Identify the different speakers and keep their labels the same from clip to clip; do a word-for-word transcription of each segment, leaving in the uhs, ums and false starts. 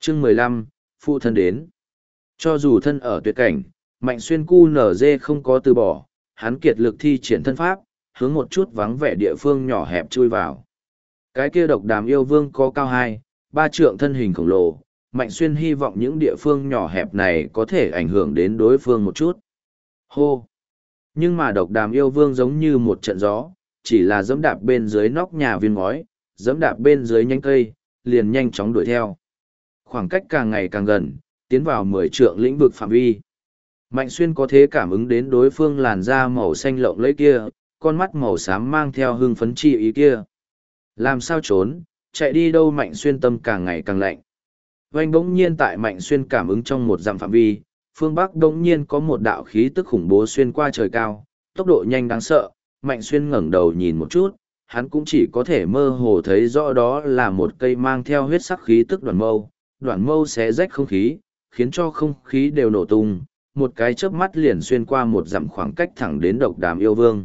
Speaker 1: Chương mười lăm, phụ thân đến. Cho dù thân ở tuyệt cảnh, Mạnh Xuyên cu nở dê không có từ bỏ, hắn kiệt lực thi triển thân pháp, hướng một chút vắng vẻ địa phương nhỏ hẹp chui vào. Cái kia độc đàm yêu vương có cao hai, ba trượng thân hình khổng lồ, Mạnh Xuyên hy vọng những địa phương nhỏ hẹp này có thể ảnh hưởng đến đối phương một chút. Hô! Nhưng mà độc đàm yêu vương giống như một trận gió, chỉ là dẫm đạp bên dưới nóc nhà viên ngói, dẫm đạp bên dưới nhánh cây, liền nhanh chóng đuổi theo. Khoảng cách càng ngày càng gần, tiến vào mười trượng lĩnh vực phạm vi. Mạnh Xuyên có thể cảm ứng đến đối phương làn da màu xanh lộng lẫy kia, con mắt màu xám mang theo hưng phấn chi ý kia. Làm sao trốn, chạy đi đâu? Mạnh Xuyên tâm càng ngày càng lạnh. Vành bỗng nhiên tại Mạnh Xuyên cảm ứng trong một dặm phạm vi, phương Bắc bỗng nhiên có một đạo khí tức khủng bố xuyên qua trời cao, tốc độ nhanh đáng sợ. Mạnh Xuyên ngẩng đầu nhìn một chút, hắn cũng chỉ có thể mơ hồ thấy rõ đó là một cây mang theo huyết sắc khí tức đoạn mâu. Đoạn mâu xé rách không khí, khiến cho không khí đều nổ tung, một cái chớp mắt liền xuyên qua một dặm khoảng cách thẳng đến độc đàm yêu vương.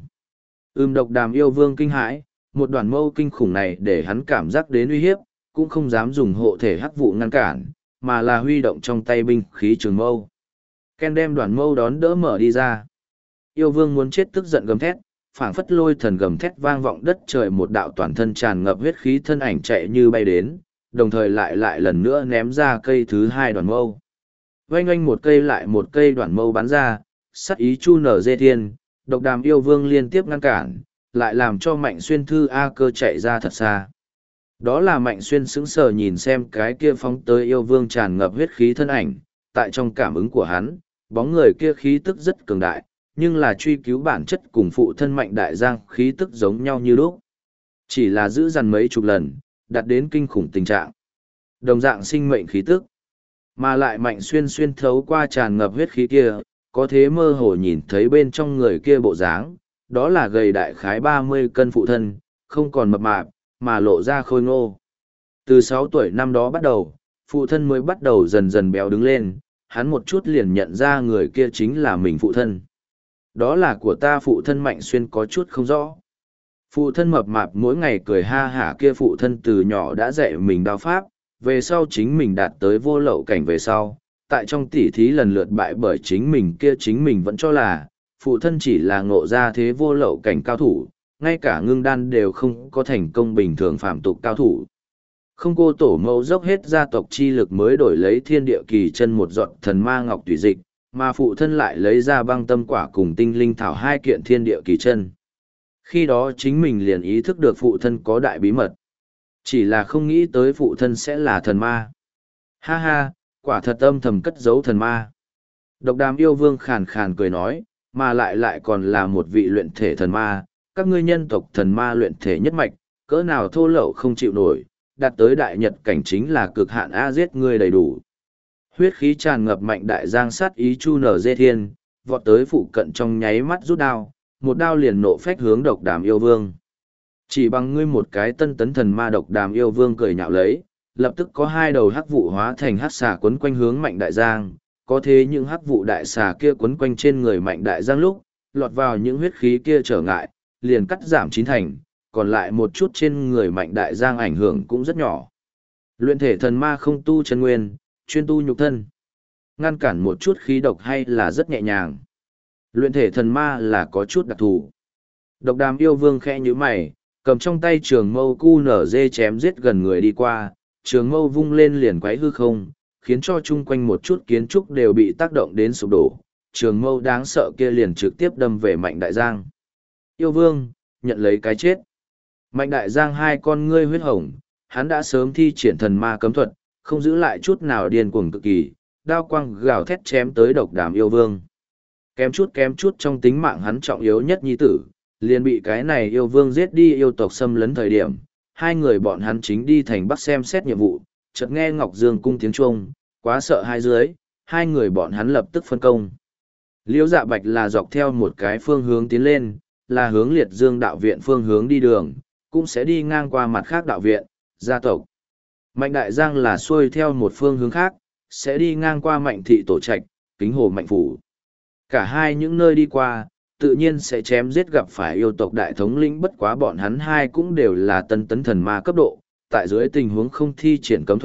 Speaker 1: Ưm độc đàm yêu vương kinh hãi, một đoạn mâu kinh khủng này để hắn cảm giác đến uy hiếp, cũng không dám dùng hộ thể hắc vụ ngăn cản, mà là huy động trong tay binh khí trường mâu. Ken đem đoạn mâu đón đỡ mở đi ra. Yêu vương muốn chết tức giận gầm thét, phảng phất lôi thần gầm thét vang vọng đất trời, một đạo toàn thân tràn ngập huyết khí thân ảnh chạy như bay đến, đồng thời lại lại lần nữa ném ra cây thứ hai đoạn mâu. Oanh oanh một cây lại một cây đoạn mâu bắn ra, sắc ý chu nở dê thiên, độc đàm yêu vương liên tiếp ngăn cản, lại làm cho Mạnh Xuyên thư A cơ chạy ra thật xa. Đó là Mạnh Xuyên sững sờ nhìn xem cái kia phóng tới yêu vương tràn ngập huyết khí thân ảnh, tại trong cảm ứng của hắn, bóng người kia khí tức rất cường đại, nhưng là truy cứu bản chất cùng phụ thân Mạnh Đại Giang khí tức giống nhau như lúc. Chỉ là giữ dằn mấy chục lần, đạt đến kinh khủng tình trạng. Đồng dạng sinh mệnh khí tức, mà lại Mạnh Xuyên xuyên thấu qua tràn ngập huyết khí kia, có thế mơ hồ nhìn thấy bên trong người kia bộ dáng, đó là gầy đại khái ba mươi cân phụ thân, không còn mập mạp, mà lộ ra khôi ngô. Từ sáu tuổi năm đó bắt đầu, phụ thân mới bắt đầu dần dần béo đứng lên, hắn một chút liền nhận ra người kia chính là mình phụ thân. Đó là của ta phụ thân. Mạnh Xuyên có chút không rõ. Phụ thân mập mạp mỗi ngày cười ha hả kia phụ thân từ nhỏ đã dạy mình đao pháp, về sau chính mình đạt tới vô lậu cảnh về sau, tại trong tỉ thí lần lượt bại bởi chính mình kia chính mình vẫn cho là, phụ thân chỉ là ngộ ra thế vô lậu cảnh cao thủ, ngay cả ngưng đan đều không có thành công bình thường phạm tục cao thủ. Không cô tổ mẫu dốc hết gia tộc chi lực mới đổi lấy thiên địa kỳ chân một giọt thần ma ngọc tùy dịch, mà phụ thân lại lấy ra băng tâm quả cùng tinh linh thảo hai kiện thiên địa kỳ chân. Khi đó chính mình liền ý thức được phụ thân có đại bí mật. Chỉ là không nghĩ tới phụ thân sẽ là thần ma. Ha ha, quả thật âm thầm cất giấu thần ma. Độc đàm yêu vương khàn khàn cười nói, mà lại lại còn là một vị luyện thể thần ma. Các ngươi nhân tộc thần ma luyện thể nhất mạch, cỡ nào thô lậu không chịu nổi, đạt tới đại nhật cảnh chính là cực hạn a, giết ngươi đầy đủ. Huyết khí tràn ngập Mạnh Đại Giang sát ý chu nở dê thiên, vọt tới phụ cận trong nháy mắt rút đao, một đao liền nộ phách hướng độc đàm yêu vương. Chỉ bằng ngươi một cái tân tấn thần ma, độc đàm yêu vương cười nhạo lấy, lập tức có hai đầu hắc vụ hóa thành hắc xà quấn quanh hướng Mạnh Đại Giang, có thế những hắc vụ đại xà kia quấn quanh trên người Mạnh Đại Giang lúc, lọt vào những huyết khí kia trở ngại, liền cắt giảm chín thành, còn lại một chút trên người Mạnh Đại Giang ảnh hưởng cũng rất nhỏ. Luyện thể thần ma không tu chân nguyên, chuyên tu nhục thân. Ngăn cản một chút khí độc hay là rất nhẹ nhàng. Luyện thể thần ma là có chút đặc thù. Độc đàm yêu vương khẽ như mày, cầm trong tay trường mâu cu nở dê chém giết gần người đi qua, trường mâu vung lên liền quấy hư không, khiến cho chung quanh một chút kiến trúc đều bị tác động đến sụp đổ. Trường mâu đáng sợ kia liền trực tiếp đâm về Mạnh Đại Giang. Yêu vương, nhận lấy cái chết. Mạnh Đại Giang hai con ngươi huyết hồng, hắn đã sớm thi triển thần ma cấm thuật, không giữ lại chút nào, điên cuồng cực kỳ, đao quang gào thét chém tới độc đàm yêu vương. Kém chút kém chút trong tính mạng hắn trọng yếu nhất nhi tử, liền bị cái này yêu vương giết đi. Yêu tộc xâm lấn thời điểm, hai người bọn hắn chính đi thành Bắc xem xét nhiệm vụ, chợt nghe Ngọc Dương cung tiếng chuông, quá sợ hai dưới, hai người bọn hắn lập tức phân công. Liễu Dạ Bạch là dọc theo một cái phương hướng tiến lên, là hướng Liệt Dương đạo viện phương hướng đi đường, cũng sẽ đi ngang qua mặt khác đạo viện, gia tộc. Mạnh Đại Giang là xuôi theo một phương hướng khác, sẽ đi ngang qua Mạnh thị tổ trạch, Kính Hồ Mạnh phủ. Cả hai những nơi đi qua, tự nhiên sẽ chém giết gặp phải yêu tộc đại thống lĩnh, bất quá bọn hắn hai cũng đều là tân tấn thần ma cấp độ, tại dưới tình huống không thi triển cấm thuật,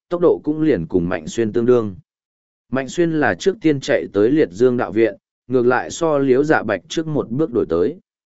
Speaker 1: tốc độ cũng liền cùng Mạnh Xuyên tương đương. Mạnh Xuyên là trước tiên chạy tới Liệt Dương đạo viện, ngược lại so Liễu Dạ Bạch trước một bước đổi tới.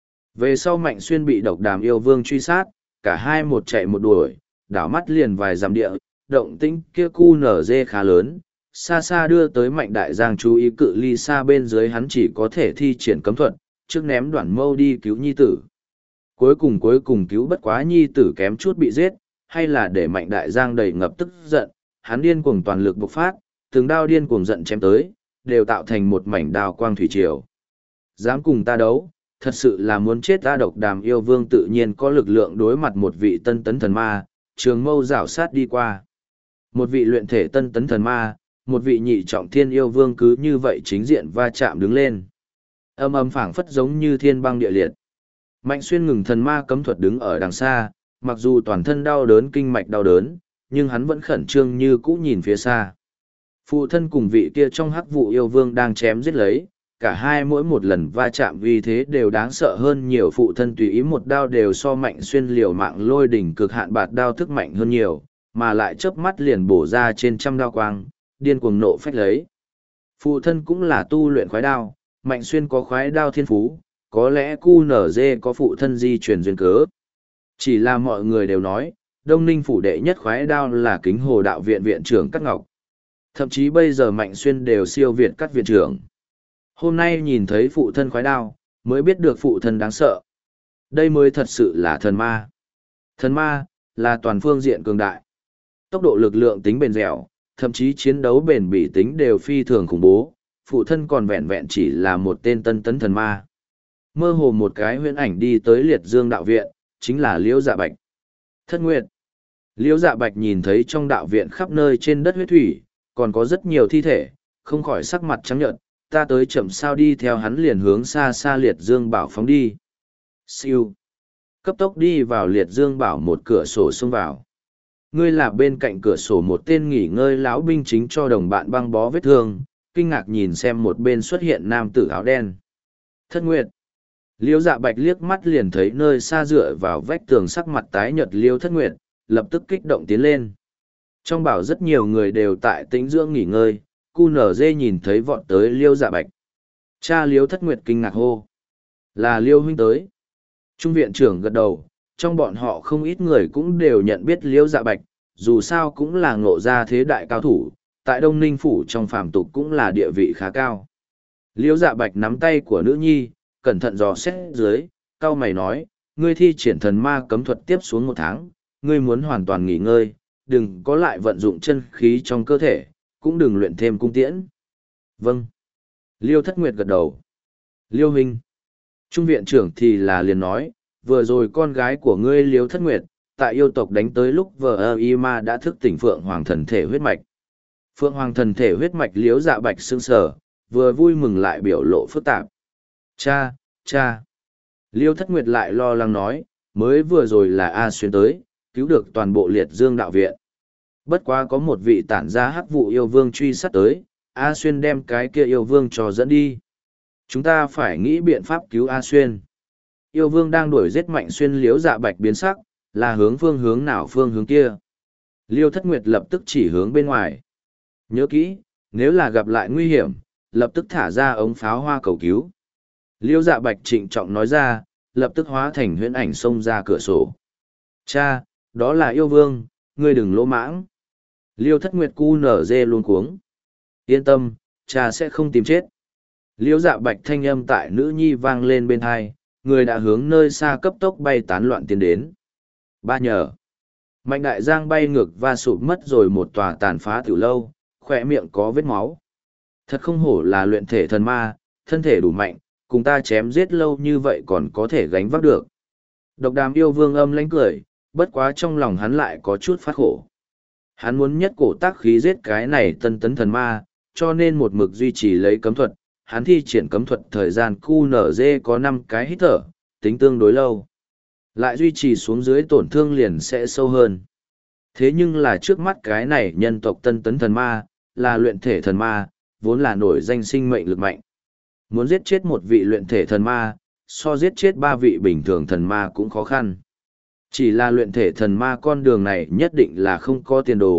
Speaker 1: Về sau Mạnh Xuyên bị độc đàm yêu vương truy sát, cả hai một chạy một đuổi, đảo mắt liền vài dặm địa, động tĩnh kia cu nở dê khá lớn, xa xa đưa tới Mạnh Đại Giang chú ý cự ly xa bên dưới hắn chỉ có thể thi triển cấm thuật, trước ném đoạn mâu đi cứu nhi tử. Cuối cùng cuối cùng cứu bất quá nhi tử kém chút bị giết, hay là để Mạnh Đại Giang đầy ngập tức giận, hắn điên cuồng toàn lực bộc phát, từng đao điên cuồng giận chém tới, đều tạo thành một mảnh đao quang thủy triều. Dám cùng ta đấu, thật sự là muốn chết. Ta độc đàm yêu vương tự nhiên có lực lượng đối mặt một vị tân tấn thần ma, trường mâu rảo sát đi qua. Một vị luyện thể tân tấn thần ma, một vị nhị trọng thiên yêu vương cứ như vậy chính diện va chạm đứng lên. Âm âm phảng phất giống như thiên băng địa liệt. Mạnh Xuyên ngừng thần ma cấm thuật đứng ở đằng xa, mặc dù toàn thân đau đớn kinh mạch đau đớn, nhưng hắn vẫn khẩn trương như cũ nhìn phía xa. Phụ thân cùng vị kia trong hắc vụ yêu vương đang chém giết lấy, cả hai mỗi một lần va chạm vì thế đều đáng sợ hơn nhiều. Phụ thân tùy ý một đao đều so Mạnh Xuyên liều mạng lôi đỉnh cực hạn bạt đao thức mạnh hơn nhiều, mà lại chớp mắt liền bổ ra trên trăm đao quang, điên cuồng nộ phách lấy. Phụ thân cũng là tu luyện khoái đao, Mạnh Xuyên có khoái đao thiên phú, có lẽ cu nở dê có phụ thân di truyền duyên cớ. Chỉ là mọi người đều nói, Đông Ninh phủ đệ nhất khoái đao là Kính Hồ đạo viện viện trưởng Cát Ngọc. Thậm chí bây giờ Mạnh Xuyên đều siêu việt các viện trưởng. Hôm nay nhìn thấy phụ thân khoái đao, mới biết được phụ thân đáng sợ. Đây mới thật sự là thần ma. Thần ma, là toàn phương diện cường đại. Tốc độ lực lượng tính bền dẻo, thậm chí chiến đấu bền bỉ tính đều phi thường khủng bố. Phụ thân còn vẹn vẹn chỉ là một tên tân tấn thần ma. Mơ hồ một cái huyễn ảnh đi tới Liệt Dương đạo viện, chính là Liễu Dạ Bạch. Thất Nguyệt. Liễu Dạ Bạch nhìn thấy trong đạo viện khắp nơi trên đất huyết thủy, còn có rất nhiều thi thể, không khỏi sắc mặt trắng nhợt, ta tới chậm sao đi theo hắn liền hướng xa xa Liệt Dương Bảo phóng đi. Siêu. Cấp tốc đi vào Liệt Dương Bảo một cửa sổ xông vào. Ngươi là bên cạnh cửa sổ một tên nghỉ ngơi lão binh chính cho đồng bạn băng bó vết thương, kinh ngạc nhìn xem một bên xuất hiện nam tử áo đen. Thất Nguyệt. Liễu Dạ Bạch liếc mắt liền thấy nơi xa dựa vào vách tường sắc mặt tái nhợt Liễu Thất Nguyệt, lập tức kích động tiến lên. Trong bảo rất nhiều người đều tại tĩnh dưỡng nghỉ ngơi, cu nở dê nhìn thấy vọt tới Liễu Dạ Bạch. Cha Liễu Thất Nguyệt kinh ngạc hô. Là Liễu huynh tới. Trung viện trưởng gật đầu, trong bọn họ không ít người cũng đều nhận biết Liễu Dạ Bạch, dù sao cũng là ngộ gia thế đại cao thủ, tại Đông Ninh Phủ trong phàm tục cũng là địa vị khá cao. Liễu Dạ Bạch nắm tay của nữ nhi, cẩn thận dò xét dưới, cao mày nói, ngươi thi triển thần ma cấm thuật tiếp xuống một tháng, ngươi muốn hoàn toàn nghỉ ngơi, đừng có lại vận dụng chân khí trong cơ thể, cũng đừng luyện thêm cung tiễn. Vâng. Liêu Thất Nguyệt gật đầu. Liêu huynh. Trung viện trưởng thì là liền nói, vừa rồi con gái của ngươi Liêu Thất Nguyệt, tại yêu tộc đánh tới lúc vờ ơ y ma đã thức tỉnh Phượng Hoàng thần thể huyết mạch. Phượng Hoàng thần thể huyết mạch Liễu Dạ Bạch sững sờ, vừa vui mừng lại biểu lộ phức tạp. Cha, cha. Liêu Thất Nguyệt lại lo lắng nói, mới vừa rồi là A Xuyên tới, cứu được toàn bộ Liệt Dương đạo viện. Bất quá có một vị tản gia hắc vụ yêu vương truy sát tới, A Xuyên đem cái kia yêu vương cho dẫn đi. Chúng ta phải nghĩ biện pháp cứu A Xuyên. Yêu vương đang đuổi giết Mạnh Xuyên. Liễu Dạ Bạch biến sắc, là hướng phương hướng nào phương hướng kia. Liêu Thất Nguyệt lập tức chỉ hướng bên ngoài. Nhớ kỹ, nếu là gặp lại nguy hiểm, lập tức thả ra ống pháo hoa cầu cứu. Liêu Dạ Bạch trịnh trọng nói ra, lập tức hóa thành huyễn ảnh xông ra cửa sổ. Cha, đó là yêu vương, ngươi đừng lỗ mãng. Liêu Thất Nguyệt cu nở dê luôn cuống. Yên tâm, cha sẽ không tìm chết. Liêu Dạ Bạch thanh âm tại nữ nhi vang lên bên hai, người đã hướng nơi xa cấp tốc bay tán loạn tiến đến. Ba nhờ. Mạnh Đại Giang bay ngược và sụp mất rồi một tòa tàn phá tiểu lâu, khỏe miệng có vết máu. Thật không hổ là luyện thể thần ma, thân thể đủ mạnh, cùng ta chém giết lâu như vậy còn có thể gánh vác được. Độc đàm yêu vương âm lãnh cười, bất quá trong lòng hắn lại có chút phát khổ. Hắn muốn nhất cổ tác khí giết cái này tân tấn thần ma, cho nên một mực duy trì lấy cấm thuật. Hắn thi triển cấm thuật thời gian cu nở dê có năm cái hít thở, tính tương đối lâu. Lại duy trì xuống dưới tổn thương liền sẽ sâu hơn. Thế nhưng là trước mắt cái này nhân tộc tân tấn thần ma, là luyện thể thần ma, vốn là nổi danh sinh mệnh lực mạnh. Muốn giết chết một vị luyện thể thần ma, so giết chết ba vị bình thường thần ma cũng khó khăn. Chỉ là luyện thể thần ma con đường này nhất định là không có tiền đồ,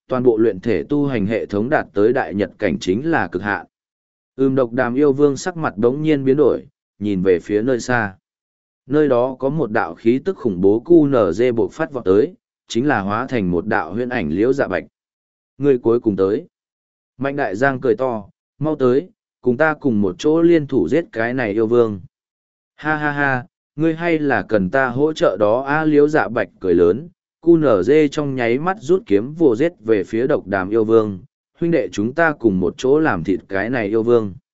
Speaker 1: toàn bộ luyện thể tu hành hệ thống đạt tới đại nhật cảnh chính là cực hạn. Ưm độc đàm yêu vương sắc mặt đống nhiên biến đổi, nhìn về phía nơi xa. Nơi đó có một đạo khí tức khủng bố cu nở dê bộc phát vọt tới, chính là hóa thành một đạo huyễn ảnh liễu dạ bạch. Người cuối cùng tới. Mạnh đại giang cười to, mau tới, cùng ta cùng một chỗ liên thủ giết cái này yêu vương. Ha ha ha, ngươi hay là cần ta hỗ trợ đó a liễu dạ bạch cười lớn, cu nở dê trong nháy mắt rút kiếm vồ giết về phía độc đàm yêu vương, huynh đệ chúng ta cùng một chỗ làm thịt cái này yêu vương.